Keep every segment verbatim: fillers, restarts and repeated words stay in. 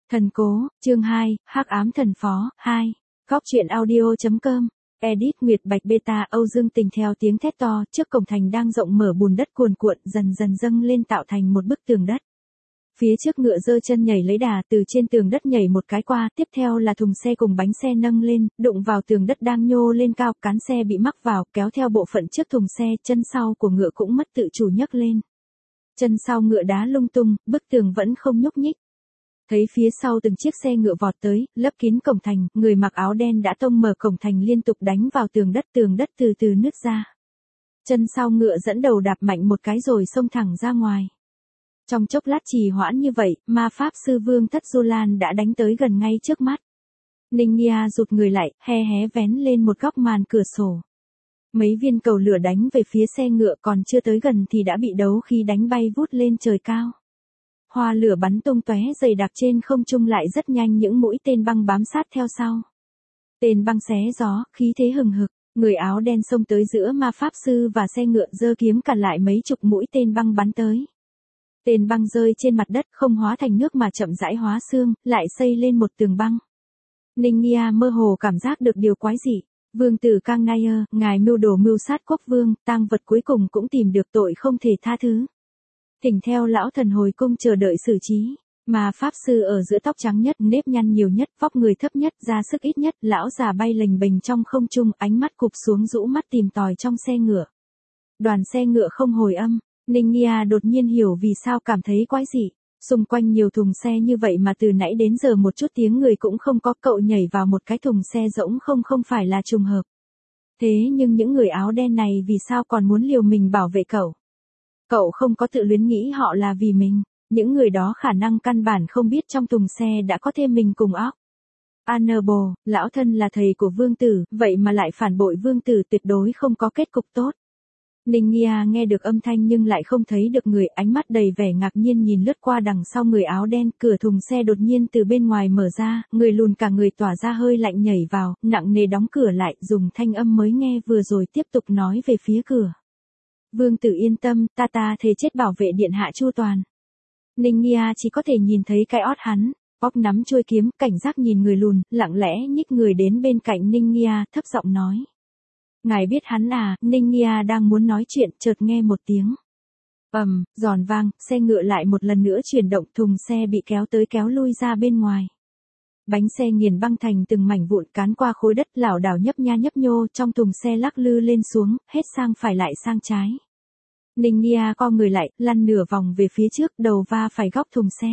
Thần cố, chương hai, hắc ám thần phó, hai. Góc truyện audio.com. Edit Nguyệt Bạch Beta Âu Dương Tình theo tiếng thét to, trước cổng thành đang rộng mở bùn đất cuồn cuộn dần dần dâng lên tạo thành một bức tường đất. Phía trước ngựa giơ chân nhảy lấy đà từ trên tường đất nhảy một cái qua, tiếp theo là thùng xe cùng bánh xe nâng lên, đụng vào tường đất đang nhô lên cao, cán xe bị mắc vào, kéo theo bộ phận trước thùng xe, chân sau của ngựa cũng mất tự chủ nhấc lên. Chân sau ngựa đá lung tung, bức tường vẫn không nhúc nhích. Thấy phía sau từng chiếc xe ngựa vọt tới, lấp kín cổng thành, người mặc áo đen đã tông mở cổng thành liên tục đánh vào tường đất, tường đất từ từ nứt ra. Chân sau ngựa dẫn đầu đạp mạnh một cái rồi xông thẳng ra ngoài. Trong chốc lát trì hoãn như vậy, ma pháp sư Vương Thất Du Lan đã đánh tới gần ngay trước mắt. Ninh Nia rụt người lại, he hé vén lên một góc màn cửa sổ. Mấy viên cầu lửa đánh về phía xe ngựa, còn chưa tới gần thì đã bị đấu khí đánh bay vút lên trời cao. Hoa lửa bắn tung tóe dày đặc trên không trung, lại rất nhanh những mũi tên băng bám sát theo sau. Tên băng xé gió, khí thế hừng hực, người áo đen xông tới giữa ma pháp sư và xe ngựa, giơ kiếm cản lại mấy chục mũi tên băng bắn tới. Tên băng rơi trên mặt đất, không hóa thành nước mà chậm rãi hóa xương, lại xây lên một tường băng. Ninh Nia mơ hồ cảm giác được điều quái dị. Vương tử Kang Nair, ngài mưu đồ mưu sát quốc vương, tang vật cuối cùng cũng tìm được, tội không thể tha thứ. Thỉnh theo lão thần hồi cung chờ đợi xử trí. Mà pháp sư ở giữa, tóc trắng nhất, nếp nhăn nhiều nhất, vóc người thấp nhất, ra sức ít nhất, lão già bay lềnh bềnh trong không trung, ánh mắt cụp xuống rũ mắt tìm tòi trong xe ngựa. Đoàn xe ngựa không hồi âm. Ninh Nia đột nhiên hiểu vì sao cảm thấy quái dị. Xung quanh nhiều thùng xe như vậy mà từ nãy đến giờ một chút tiếng người cũng không có, cậu nhảy vào một cái thùng xe rỗng không không phải là trùng hợp. Thế nhưng những người áo đen này vì sao còn muốn liều mình bảo vệ cậu? Cậu không có tự luyến nghĩ họ là vì mình. Những người đó khả năng căn bản không biết trong thùng xe đã có thêm mình cùng óc. Honorable, lão thân là thầy của vương tử, vậy mà lại phản bội vương tử, tuyệt đối không có kết cục tốt. Ninh Nia nghe được âm thanh nhưng lại không thấy được người, ánh mắt đầy vẻ ngạc nhiên nhìn lướt qua đằng sau người áo đen, cửa thùng xe đột nhiên từ bên ngoài mở ra, người lùn cả người tỏa ra hơi lạnh nhảy vào, nặng nề đóng cửa lại, dùng thanh âm mới nghe vừa rồi tiếp tục nói về phía cửa. Vương tử yên tâm, ta ta thề chết bảo vệ điện hạ chu toàn. Ninh Nia chỉ có thể nhìn thấy cái ót hắn, óc nắm chuôi kiếm, cảnh giác nhìn người lùn, lặng lẽ nhích người đến bên cạnh Ninh Nia, thấp giọng nói. Ngài biết hắn à? Ninh Nia đang muốn nói chuyện, chợt nghe một tiếng ầm, um, giòn vang, xe ngựa lại một lần nữa chuyển động, thùng xe bị kéo tới kéo lui ra bên ngoài. Bánh xe nghiền băng thành từng mảnh vụn, cán qua khối đất, lảo đảo nhấp nha nhấp nhô, trong thùng xe lắc lư lên xuống, hết sang phải lại sang trái. Ninh Nia co người lại, lăn nửa vòng về phía trước, đầu va phải góc thùng xe.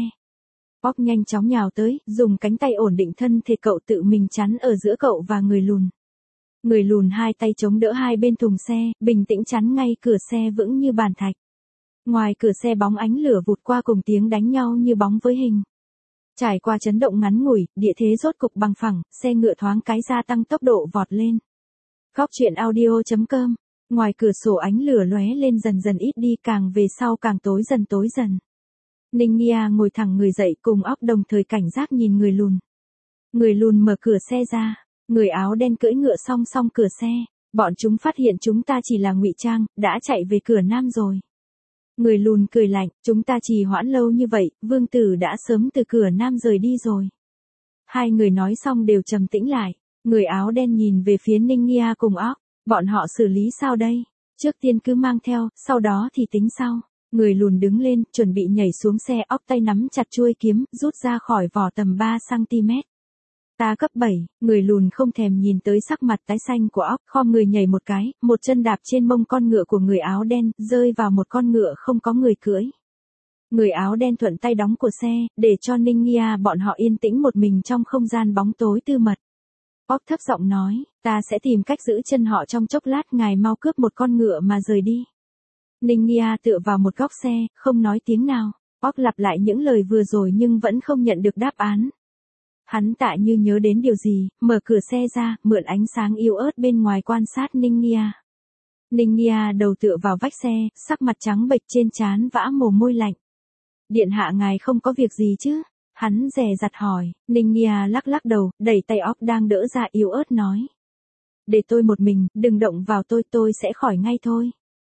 Óc nhanh chóng nhào tới, dùng cánh tay ổn định thân thể cậu, tự mình chắn ở giữa cậu và người lùn. Người lùn hai tay chống đỡ hai bên thùng xe, bình tĩnh chắn ngay cửa xe vững như bàn thạch. Ngoài cửa xe bóng ánh lửa vụt qua cùng tiếng đánh nhau như bóng với hình. Trải qua chấn động ngắn ngủi, địa thế rốt cục bằng phẳng, xe ngựa thoáng cái gia tăng tốc độ vọt lên. Góc truyện audio.com. Ngoài cửa sổ ánh lửa lóe lên dần dần ít đi, càng về sau càng tối dần tối dần. Ninh Nia ngồi thẳng người dậy, cùng óc đồng thời cảnh giác nhìn người lùn. Người lùn mở cửa xe ra. Người áo đen cưỡi ngựa song song cửa xe, bọn chúng phát hiện chúng ta chỉ là ngụy trang, đã chạy về cửa nam rồi. Người lùn cười lạnh, chúng ta trì hoãn lâu như vậy, vương tử đã sớm từ cửa nam rời đi rồi. Hai người nói xong đều trầm tĩnh lại, người áo đen nhìn về phía Ninh Nia cùng óc, bọn họ xử lý sao đây? Trước tiên cứ mang theo, sau đó thì tính sau. Người lùn đứng lên, chuẩn bị nhảy xuống xe, óc tay nắm chặt chuôi kiếm, rút ra khỏi vỏ tầm ba xăng-ti-mét. Ta cấp bảy, người lùn không thèm nhìn tới sắc mặt tái xanh của óc, khom người nhảy một cái, một chân đạp trên mông con ngựa của người áo đen, rơi vào một con ngựa không có người cưỡi. Người áo đen thuận tay đóng cửa xe, để cho Ninh Nia bọn họ yên tĩnh một mình trong không gian bóng tối tư mật. Óc thấp giọng nói, ta sẽ tìm cách giữ chân họ trong chốc lát, ngài mau cướp một con ngựa mà rời đi. Ninh Nia tựa vào một góc xe, không nói tiếng nào. Óc lặp lại những lời vừa rồi nhưng vẫn không nhận được đáp án. Hắn tạ như nhớ đến điều gì, mở cửa xe ra, mượn ánh sáng yếu ớt bên ngoài quan sát Ninh Nia. Ninh Nia đầu tựa vào vách xe, sắc mặt trắng bệch, trên trán vã mồ hôi lạnh. Điện hạ ngài không có việc gì chứ? Hắn dè dặt hỏi. Ninh Nia lắc lắc đầu, đẩy tay óc đang đỡ ra yếu ớt nói. Để tôi một mình, đừng động vào tôi, tôi sẽ khỏi ngay thôi.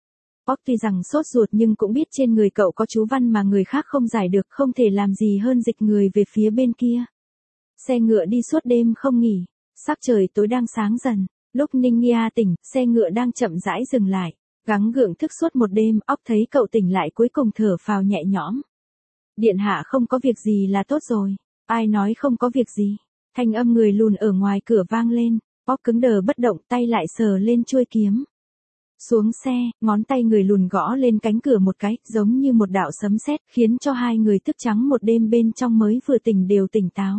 Óc tuy rằng sốt ruột nhưng cũng biết trên người cậu có chú văn mà người khác không giải được, không thể làm gì hơn dịch người về phía bên kia. Xe ngựa đi suốt đêm không nghỉ, sắc trời tối đang sáng dần. Lúc Ninh Nghia tỉnh, xe ngựa đang chậm rãi dừng lại. Gắng gượng thức suốt một đêm, Óc thấy cậu tỉnh lại cuối cùng thở phào nhẹ nhõm. Điện hạ không có việc gì là tốt rồi. Ai nói không có việc gì? Thanh âm người lùn ở ngoài cửa vang lên. Óc cứng đờ bất động, tay lại sờ lên chuôi kiếm. Xuống xe, ngón tay người lùn gõ lên cánh cửa một cái, giống như một đạo sấm sét, khiến cho hai người thức trắng một đêm bên trong mới vừa tỉnh đều tỉnh táo.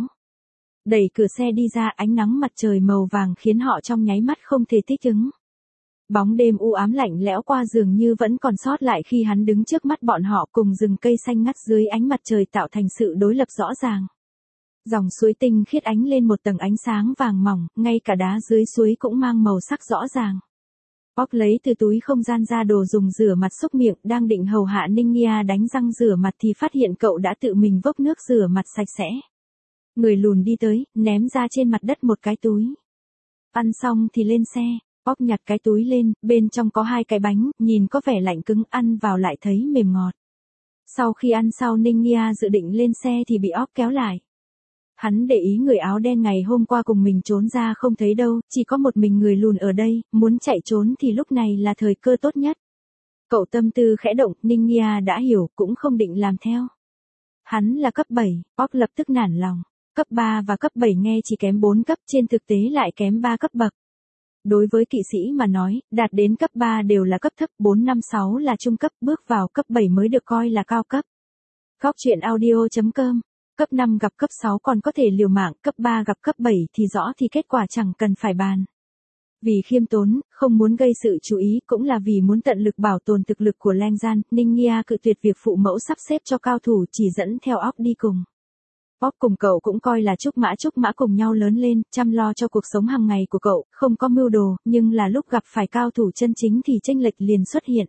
Đẩy cửa xe đi ra, ánh nắng mặt trời màu vàng khiến họ trong nháy mắt không thể thích ứng. Bóng đêm u ám lạnh lẽo qua dường như vẫn còn sót lại khi hắn đứng trước mắt bọn họ, cùng rừng cây xanh ngắt dưới ánh mặt trời tạo thành sự đối lập rõ ràng. Dòng suối tinh khiết ánh lên một tầng ánh sáng vàng mỏng, ngay cả đá dưới suối cũng mang màu sắc rõ ràng. Óc lấy từ túi không gian ra đồ dùng rửa mặt xúc miệng, đang định hầu hạ Ninh Nghia đánh răng rửa mặt thì phát hiện cậu đã tự mình vốc nước rửa mặt sạch sẽ. Người lùn đi tới, ném ra trên mặt đất một cái túi. Ăn xong thì lên xe. Óc nhặt cái túi lên, bên trong có hai cái bánh, nhìn có vẻ lạnh cứng, ăn vào lại thấy mềm ngọt. Sau khi ăn sau Ninh Nghia dự định lên xe thì bị Óc kéo lại. Hắn để ý người áo đen ngày hôm qua cùng mình trốn ra không thấy đâu, chỉ có một mình người lùn ở đây, muốn chạy trốn thì lúc này là thời cơ tốt nhất. Cậu tâm tư khẽ động, Ninh Nghia đã hiểu, cũng không định làm theo. Hắn là cấp bảy, Óc lập tức nản lòng. Cấp ba và cấp bảy nghe chỉ kém bốn cấp, trên thực tế lại kém ba cấp bậc. Đối với kỵ sĩ mà nói, đạt đến cấp ba đều là cấp thấp, bốn, năm, sáu là trung cấp, bước vào cấp bảy mới được coi là cao cấp. Góc truyện audio chấm com. Cấp năm gặp cấp sáu còn có thể liều mạng, cấp ba gặp cấp bảy thì rõ thì kết quả chẳng cần phải bàn. Vì khiêm tốn, không muốn gây sự chú ý, cũng là vì muốn tận lực bảo tồn thực lực của Lang Gian, Ninh Nghia cự tuyệt việc phụ mẫu sắp xếp cho cao thủ, chỉ dẫn theo Óc đi cùng. Óc cùng cậu cũng coi là trúc mã trúc mã cùng nhau lớn lên, chăm lo cho cuộc sống hàng ngày của cậu, không có mưu đồ, nhưng là lúc gặp phải cao thủ chân chính thì chênh lệch liền xuất hiện.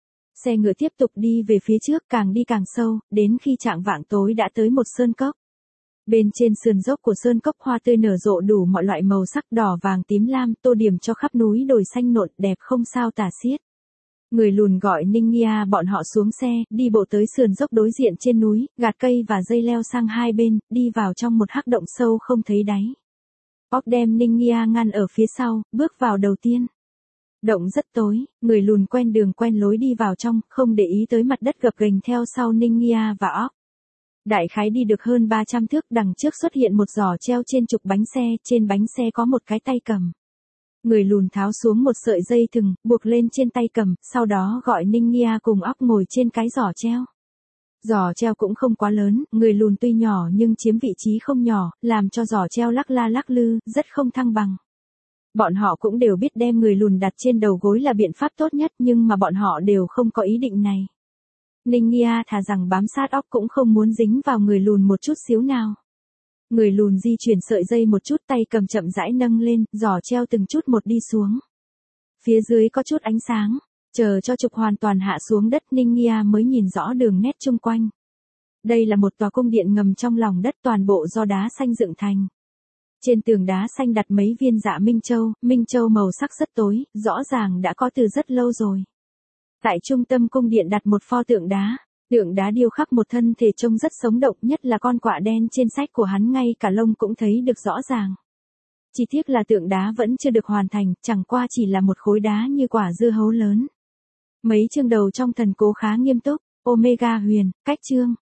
Xe ngựa tiếp tục đi về phía trước, càng đi càng sâu, đến khi chạng vạng tối đã tới một sơn cốc. Bên trên sườn dốc của sơn cốc hoa tươi nở rộ đủ mọi loại màu sắc đỏ vàng tím lam, tô điểm cho khắp núi đồi xanh nộn, đẹp không sao tả xiết. Người lùn gọi Ninh Nghia bọn họ xuống xe, đi bộ tới sườn dốc đối diện trên núi, gạt cây và dây leo sang hai bên, đi vào trong một hắc động sâu không thấy đáy. Óc đem Ninh Nghia ngăn ở phía sau, bước vào đầu tiên. Động rất tối, người lùn quen đường quen lối đi vào trong, không để ý tới mặt đất gập ghềnh theo sau Ninh Nghia và Óc. Đại khái đi được hơn ba trăm thước, đằng trước xuất hiện một giỏ treo trên trục bánh xe, trên bánh xe có một cái tay cầm. Người lùn tháo xuống một sợi dây thừng, buộc lên trên tay cầm, sau đó gọi Ninh Nghia cùng Óc ngồi trên cái giỏ treo. Giỏ treo cũng không quá lớn, người lùn tuy nhỏ nhưng chiếm vị trí không nhỏ, làm cho giỏ treo lắc la lắc lư, rất không thăng bằng. Bọn họ cũng đều biết đem người lùn đặt trên đầu gối là biện pháp tốt nhất, nhưng mà bọn họ đều không có ý định này. Ninh Nghia thà rằng bám sát Óc cũng không muốn dính vào người lùn một chút xíu nào. Người lùn di chuyển sợi dây một chút, tay cầm chậm rãi nâng lên, giỏ treo từng chút một đi xuống. Phía dưới có chút ánh sáng, chờ cho trục hoàn toàn hạ xuống đất Ninh Nghia mới nhìn rõ đường nét chung quanh. Đây là một tòa cung điện ngầm trong lòng đất, toàn bộ do đá xanh dựng thành. Trên tường đá xanh đặt mấy viên dạ Minh Châu, Minh Châu màu sắc rất tối, rõ ràng đã có từ rất lâu rồi. Tại trung tâm cung điện đặt một pho tượng đá. Tượng đá điêu khắc một thân thể trông rất sống động, nhất là con quạ đen trên sách của hắn ngay cả lông cũng thấy được rõ ràng. Chỉ tiếc là tượng đá vẫn chưa được hoàn thành, chẳng qua chỉ là một khối đá như quả dưa hấu lớn. Mấy chương đầu trong thần cố khá nghiêm túc, Omega Huyền, cách chương.